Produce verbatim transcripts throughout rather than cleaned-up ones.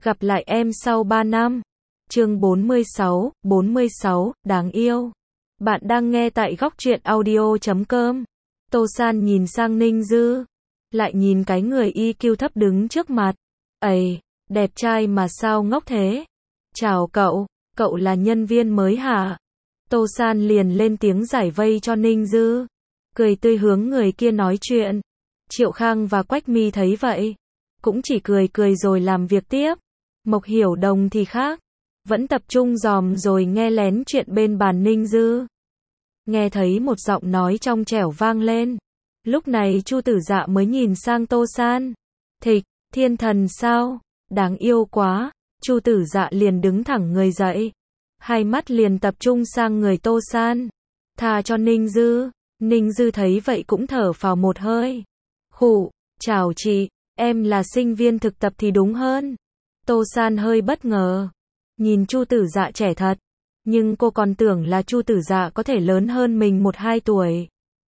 Gặp lại em sau ba năm. Chương bốn mươi sáu, bốn mươi sáu, đáng yêu. Bạn đang nghe tại góc truyện audio chấm com. Tô San nhìn sang Ninh Dư, lại nhìn cái người i kiu thấp đứng trước mặt. Ầy, đẹp trai mà sao ngốc thế? Chào cậu, cậu là nhân viên mới hả? Tô San liền lên tiếng giải vây cho Ninh Dư, cười tươi hướng người kia nói chuyện. Triệu Khang và Quách Mi thấy vậy, cũng chỉ cười cười rồi làm việc tiếp. Mộc Hiểu Đồng thì khác, vẫn tập trung dòm rồi nghe lén chuyện bên bàn Ninh Dư. Nghe thấy một giọng nói trong trẻo vang lên. Lúc này Chu Tử Dạ mới nhìn sang Tô San. Thịch, thiên thần sao? Đáng yêu quá. Chu Tử Dạ liền đứng thẳng người dậy, hai mắt liền tập trung sang người Tô San. Tha cho Ninh Dư. Ninh Dư thấy vậy cũng thở phào một hơi. Khụ, chào chị, em là sinh viên thực tập thì đúng hơn. Tô San hơi bất ngờ, nhìn Chu Tử Dạ trẻ thật, nhưng cô còn tưởng là Chu Tử Dạ có thể lớn hơn mình một hai tuổi.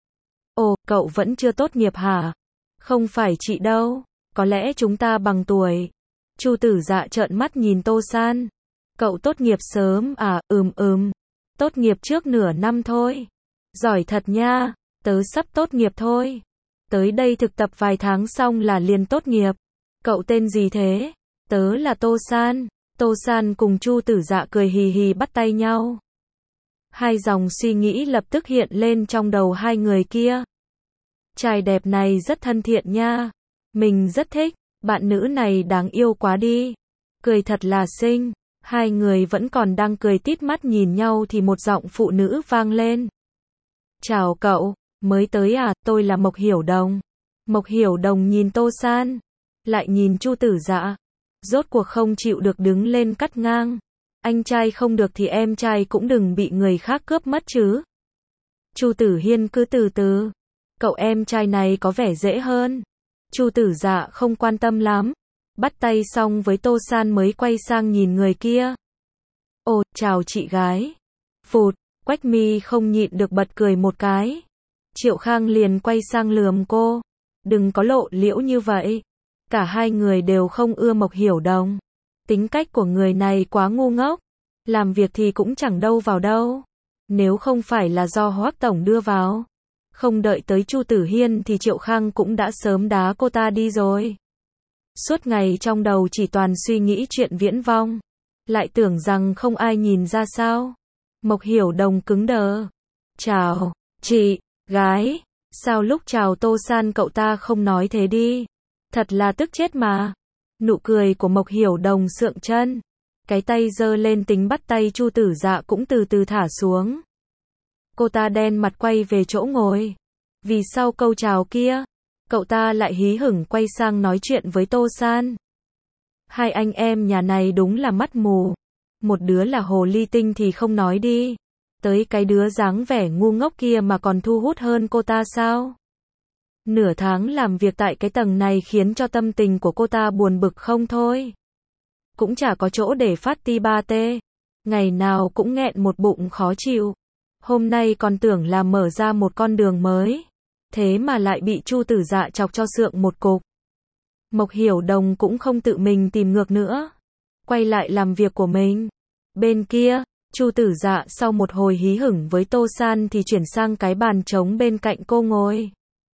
Ồ, cậu vẫn chưa tốt nghiệp hả? Không phải chị đâu, có lẽ chúng ta bằng tuổi. Chu Tử Dạ trợn mắt nhìn Tô San. Cậu tốt nghiệp sớm à? Ừm ừm, tốt nghiệp trước nửa năm thôi. Giỏi thật nha, tớ sắp tốt nghiệp thôi. Tới đây thực tập vài tháng xong là liền tốt nghiệp. Cậu tên gì thế? Tớ là Tô San. Tô San cùng Chu Tử Dạ cười hì hì bắt tay nhau. Hai dòng suy nghĩ lập tức hiện lên trong đầu hai người kia. Trai đẹp này rất thân thiện nha. Mình rất thích, bạn nữ này đáng yêu quá đi. Cười thật là xinh. Hai người vẫn còn đang cười tít mắt nhìn nhau thì một giọng phụ nữ vang lên. Chào cậu, mới tới à, tôi là Mộc Hiểu Đồng. Mộc Hiểu Đồng nhìn Tô San, lại nhìn Chu Tử Dạ. Rốt cuộc không chịu được đứng lên cắt ngang. Anh trai không được thì em trai cũng đừng bị người khác cướp mất chứ. Chu Tử Hiên cứ từ từ. Cậu em trai này có vẻ dễ hơn. Chu Tử Dạ không quan tâm lắm. Bắt tay xong với Tô San mới quay sang nhìn người kia. Ồ, chào chị gái. Phụt, Quách Mi không nhịn được bật cười một cái. Triệu Khang liền quay sang lườm cô. Đừng có lộ liễu như vậy. Cả hai người đều không ưa Mộc Hiểu Đồng. Tính cách của người này quá ngu ngốc. Làm việc thì cũng chẳng đâu vào đâu. Nếu không phải là do Hoắc Tổng đưa vào, không đợi tới Chu Tử Hiên thì Triệu Khang cũng đã sớm đá cô ta đi rồi. Suốt ngày trong đầu chỉ toàn suy nghĩ chuyện viễn vông. Lại tưởng rằng không ai nhìn ra sao. Mộc Hiểu Đồng cứng đờ. Chào, chị, gái. Sao lúc chào Tô San cậu ta không nói thế đi? Thật là tức chết mà. Nụ cười của Mộc Hiểu Đồng sượng chân. Cái tay giơ lên tính bắt tay Chu Tử Dạ cũng từ từ thả xuống. Cô ta đen mặt quay về chỗ ngồi. Vì sau câu chào kia, cậu ta lại hí hửng quay sang nói chuyện với Tô San. Hai anh em nhà này đúng là mắt mù. Một đứa là hồ ly tinh thì không nói đi. Tới cái đứa dáng vẻ ngu ngốc kia mà còn thu hút hơn cô ta sao? Nửa tháng làm việc tại cái tầng này khiến cho tâm tình của cô ta buồn bực không thôi. Cũng chả có chỗ để phát ti ba tê. Ngày nào cũng nghẹn một bụng khó chịu. Hôm nay còn tưởng là mở ra một con đường mới. Thế mà lại bị Chu Tử Dạ chọc cho sượng một cục. Mộc Hiểu Đồng cũng không tự mình tìm ngược nữa. Quay lại làm việc của mình. Bên kia, Chu Tử Dạ sau một hồi hí hửng với Tô San thì chuyển sang cái bàn trống bên cạnh cô ngồi.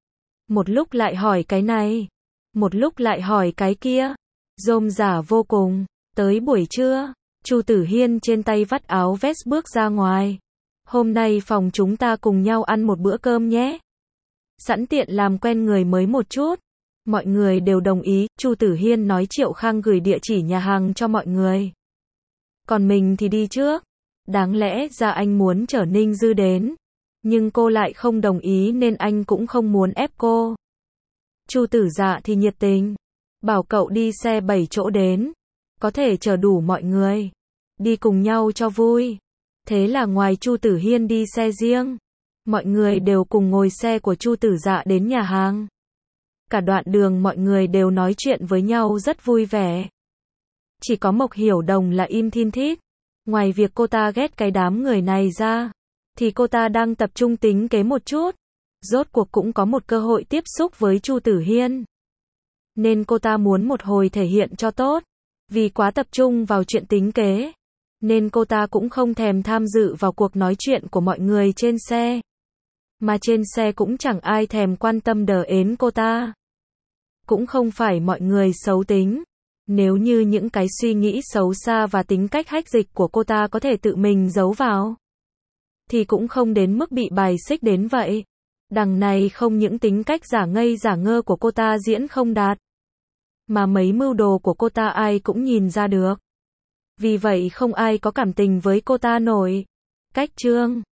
Một lúc lại hỏi cái này. Một lúc lại hỏi cái kia. Rôm rả vô cùng. Tới buổi trưa, Chu Tử Hiên trên tay vắt áo vest bước ra ngoài. Hôm nay phòng chúng ta cùng nhau ăn một bữa cơm nhé. Sẵn tiện làm quen người mới một chút. Mọi người đều đồng ý. Chu Tử Hiên nói Triệu Khang gửi địa chỉ nhà hàng cho mọi người. Còn mình thì đi trước. Đáng lẽ ra anh muốn chở Ninh Dư đến. Nhưng cô lại không đồng ý nên anh cũng không muốn ép cô. Chu Tử Dạ thì nhiệt tình. Bảo cậu đi xe bảy chỗ đến. Có thể chở đủ mọi người. Đi cùng nhau cho vui. Thế là ngoài Chu Tử Hiên đi xe riêng, mọi người đều cùng ngồi xe của Chu Tử Dạ đến nhà hàng. Cả đoạn đường mọi người đều nói chuyện với nhau rất vui vẻ. Chỉ có Mộc Hiểu Đồng là im thin thít. Ngoài việc cô ta ghét cái đám người này ra, thì cô ta đang tập trung tính kế một chút. Rốt cuộc cũng có một cơ hội tiếp xúc với Chu Tử Hiên. Nên cô ta muốn một hồi thể hiện cho tốt. Vì quá tập trung vào chuyện tính kế, nên cô ta cũng không thèm tham dự vào cuộc nói chuyện của mọi người trên xe. Mà trên xe cũng chẳng ai thèm quan tâm đờ ến cô ta. Cũng không phải mọi người xấu tính. Nếu như những cái suy nghĩ xấu xa và tính cách hách dịch của cô ta có thể tự mình giấu vào, thì cũng không đến mức bị bài xích đến vậy. Đằng này không những tính cách giả ngây giả ngơ của cô ta diễn không đạt, mà mấy mưu đồ của cô ta ai cũng nhìn ra được. Vì vậy không ai có cảm tình với cô ta nổi. Cách chương